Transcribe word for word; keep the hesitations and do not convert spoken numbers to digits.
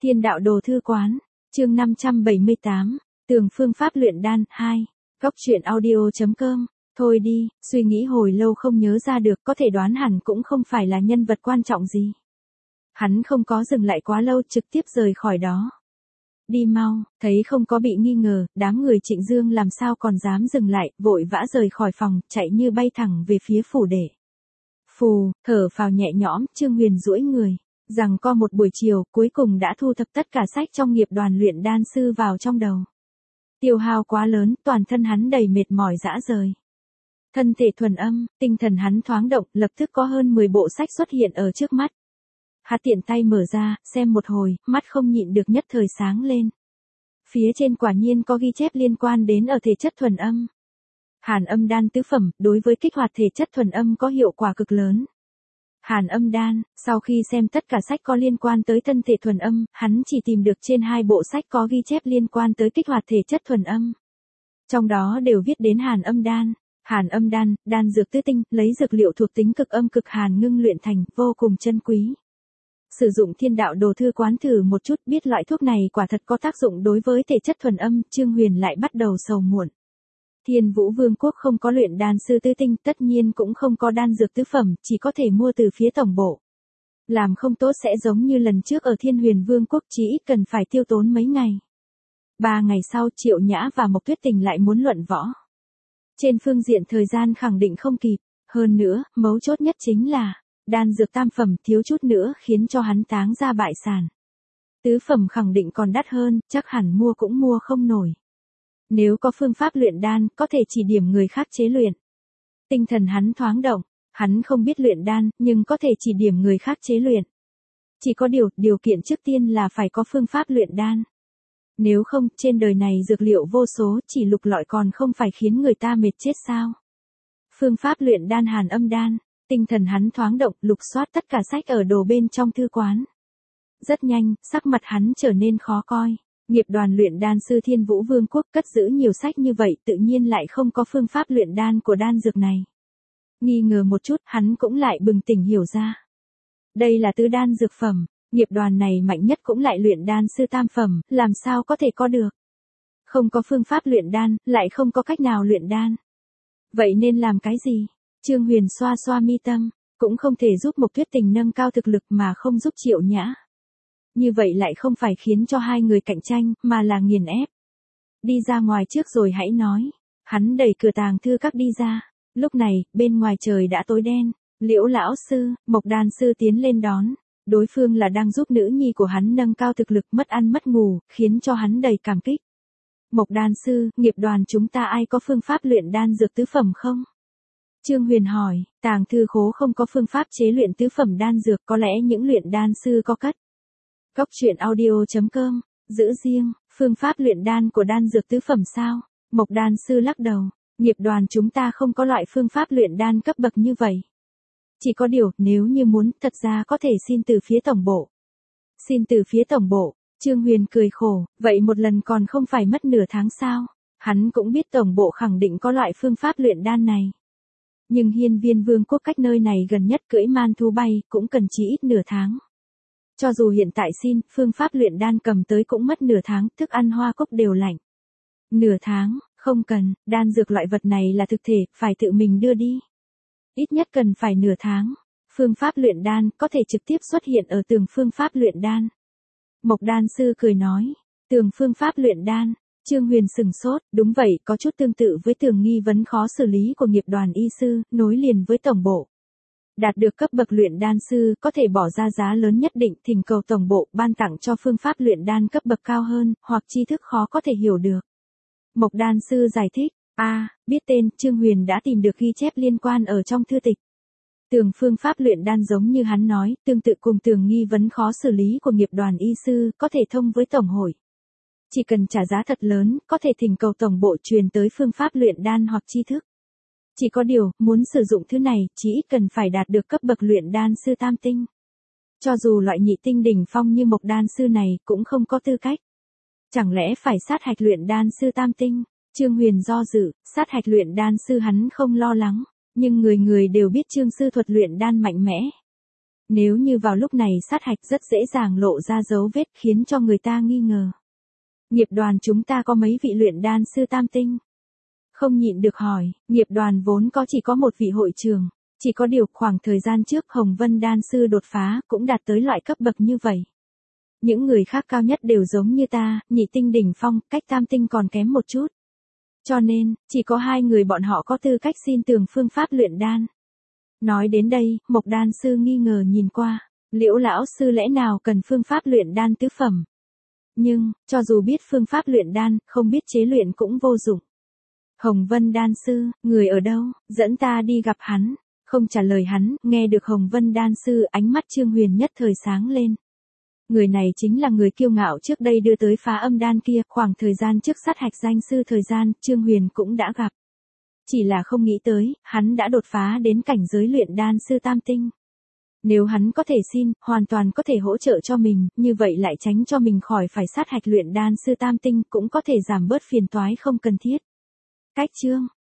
Thiên đạo đồ thư quán, chương năm trăm bảy mươi tám, tường phương pháp luyện đan, hai, góc truyện audio.com, thôi đi, suy nghĩ hồi lâu không nhớ ra được, có thể đoán hẳn cũng không phải là nhân vật quan trọng gì. Hắn không có dừng lại quá lâu, trực tiếp rời khỏi đó. Đi mau, thấy không có bị nghi ngờ, đám người Trịnh Dương làm sao còn dám dừng lại, vội vã rời khỏi phòng, chạy như bay thẳng về phía phủ đệ. Phù, thở phào nhẹ nhõm, Trương Huyền duỗi người, rằng co một buổi chiều, cuối cùng đã thu thập tất cả sách trong nghiệp đoàn luyện đan sư vào trong đầu. Tiêu hao quá lớn, toàn thân hắn đầy mệt mỏi rã rời. Thân thể thuần âm, tinh thần hắn thoáng động, lập tức có hơn mười bộ sách xuất hiện ở trước mắt. Hắn tiện tay mở ra, xem một hồi, mắt không nhịn được nhất thời sáng lên. Phía trên quả nhiên có ghi chép liên quan đến ở thể chất thuần âm. Hàn âm đan tứ phẩm, đối với kích hoạt thể chất thuần âm có hiệu quả cực lớn. Hàn âm đan, sau khi xem tất cả sách có liên quan tới thân thể thuần âm, hắn chỉ tìm được trên hai bộ sách có ghi chép liên quan tới kích hoạt thể chất thuần âm. Trong đó đều viết đến hàn âm đan. Hàn âm đan, đan dược tứ tinh, lấy dược liệu thuộc tính cực âm cực hàn ngưng luyện thành, vô cùng chân quý. Sử dụng thiên đạo đồ thư quán thử một chút, biết loại thuốc này quả thật có tác dụng đối với thể chất thuần âm, Trương Huyền lại bắt đầu sầu muộn. Thiên Vũ Vương quốc không có luyện đan sư tứ tinh, tất nhiên cũng không có đan dược tứ phẩm, chỉ có thể mua từ phía tổng bộ. Làm không tốt sẽ giống như lần trước ở Thiên Huyền Vương quốc, chỉ ít cần phải tiêu tốn mấy ngày. Ba ngày sau, Triệu Nhã và Mộc Tuyết Tình lại muốn luận võ. Trên phương diện thời gian khẳng định không kịp, hơn nữa, mấu chốt nhất chính là đan dược tam phẩm thiếu chút nữa khiến cho hắn táng ra bại sản. Tứ phẩm khẳng định còn đắt hơn, chắc hẳn mua cũng mua không nổi. Nếu có phương pháp luyện đan, có thể chỉ điểm người khác chế luyện. Tinh thần hắn thoáng động, hắn không biết luyện đan, nhưng có thể chỉ điểm người khác chế luyện. Chỉ có điều, điều kiện trước tiên là phải có phương pháp luyện đan. Nếu không, trên đời này dược liệu vô số, chỉ lục lọi còn không phải khiến người ta mệt chết sao. Phương pháp luyện đan hàn âm đan, tinh thần hắn thoáng động, lục soát tất cả sách ở đồ bên trong thư quán. Rất nhanh, sắc mặt hắn trở nên khó coi. Nghiệp đoàn luyện đan sư Thiên Vũ Vương quốc cất giữ nhiều sách như vậy, tự nhiên lại không có phương pháp luyện đan của đan dược này. Nghi ngờ một chút, hắn cũng lại bừng tỉnh hiểu ra. Đây là tứ đan dược phẩm, nghiệp đoàn này mạnh nhất cũng lại luyện đan sư tam phẩm, làm sao có thể có được. Không có phương pháp luyện đan, lại không có cách nào luyện đan. Vậy nên làm cái gì? Trương Huyền xoa xoa mi tâm, cũng không thể giúp Mộc Tuyết Tình nâng cao thực lực mà không giúp Triệu Nhã. Như vậy lại không phải khiến cho hai người cạnh tranh, mà là nghiền ép. Đi ra ngoài trước rồi hãy nói. Hắn đẩy cửa tàng thư các đi ra. Lúc này, bên ngoài trời đã tối đen. Liễu lão sư, Mộc đan sư tiến lên đón. Đối phương là đang giúp nữ nhi của hắn nâng cao thực lực, mất ăn mất ngủ, khiến cho hắn đầy cảm kích. Mộc đan sư, nghiệp đoàn chúng ta ai có phương pháp luyện đan dược tứ phẩm không? Trương Huyền hỏi, tàng thư khố không có phương pháp chế luyện tứ phẩm đan dược, có lẽ những luyện đan sư có cất. Góc truyện audio.com, giữ riêng, phương pháp luyện đan của đan dược tứ phẩm sao? Mộc đan sư lắc đầu, nghiệp đoàn chúng ta không có loại phương pháp luyện đan cấp bậc như vậy. Chỉ có điều, nếu như muốn, thật ra có thể xin từ phía tổng bộ. Xin từ phía tổng bộ, Trương Huyền cười khổ, vậy một lần còn không phải mất nửa tháng sao? Hắn cũng biết tổng bộ khẳng định có loại phương pháp luyện đan này. Nhưng Hiên Viên Vương quốc cách nơi này gần nhất cưỡi man thú bay, cũng cần chỉ ít nửa tháng. Cho dù hiện tại xin, phương pháp luyện đan cầm tới cũng mất nửa tháng, thức ăn hoa cốc đều lạnh. Nửa tháng, không cần, đan dược loại vật này là thực thể, phải tự mình đưa đi. Ít nhất cần phải nửa tháng. Phương pháp luyện đan có thể trực tiếp xuất hiện ở tường phương pháp luyện đan. Mộc đan sư cười nói, tường phương pháp luyện đan. Trương Huyền sừng sốt, đúng vậy, có chút tương tự với tường nghi vấn khó xử lý của nghiệp đoàn y sư, nối liền với tổng bộ. Đạt được cấp bậc luyện đan sư, có thể bỏ ra giá lớn nhất định, thỉnh cầu tổng bộ ban tặng cho phương pháp luyện đan cấp bậc cao hơn, hoặc tri thức khó có thể hiểu được. Mộc đan sư giải thích, a, à, biết tên, Trương Huyền đã tìm được ghi chép liên quan ở trong thư tịch. Tường phương pháp luyện đan giống như hắn nói, tương tự cùng tường nghi vấn khó xử lý của nghiệp đoàn y sư, có thể thông với tổng hội. Chỉ cần trả giá thật lớn, có thể thỉnh cầu tổng bộ truyền tới phương pháp luyện đan hoặc tri thức. Chỉ có điều, muốn sử dụng thứ này, chỉ ít cần phải đạt được cấp bậc luyện đan sư tam tinh. Cho dù loại nhị tinh đỉnh phong như Mộc đan sư này, cũng không có tư cách. Chẳng lẽ phải sát hạch luyện đan sư tam tinh? Trương Huyền do dự, sát hạch luyện đan sư hắn không lo lắng, nhưng người người đều biết Trương sư thuật luyện đan mạnh mẽ. Nếu như vào lúc này sát hạch rất dễ dàng lộ ra dấu vết khiến cho người ta nghi ngờ. Nghiệp đoàn chúng ta có mấy vị luyện đan sư tam tinh? Không nhịn được hỏi, nghiệp đoàn vốn có chỉ có một vị hội trưởng, chỉ có điều khoảng thời gian trước Hồng Vân đan sư đột phá cũng đạt tới loại cấp bậc như vậy. Những người khác cao nhất đều giống như ta, nhị tinh đỉnh phong, cách tam tinh còn kém một chút. Cho nên, chỉ có hai người bọn họ có tư cách xin tường phương pháp luyện đan. Nói đến đây, Mộc đan sư nghi ngờ nhìn qua, Liễu lão sư lẽ nào cần phương pháp luyện đan tứ phẩm. Nhưng, cho dù biết phương pháp luyện đan, không biết chế luyện cũng vô dụng. Hồng Vân đan sư, người ở đâu, dẫn ta đi gặp hắn. Không trả lời hắn, nghe được Hồng Vân đan sư, ánh mắt Trương Huyền nhất thời sáng lên. Người này chính là người kiêu ngạo trước đây đưa tới phá âm đan kia, khoảng thời gian trước sát hạch danh sư thời gian, Trương Huyền cũng đã gặp. Chỉ là không nghĩ tới, hắn đã đột phá đến cảnh giới luyện đan sư tam tinh. Nếu hắn có thể xin, hoàn toàn có thể hỗ trợ cho mình, như vậy lại tránh cho mình khỏi phải sát hạch luyện đan sư tam tinh, cũng có thể giảm bớt phiền toái không cần thiết. Cách chương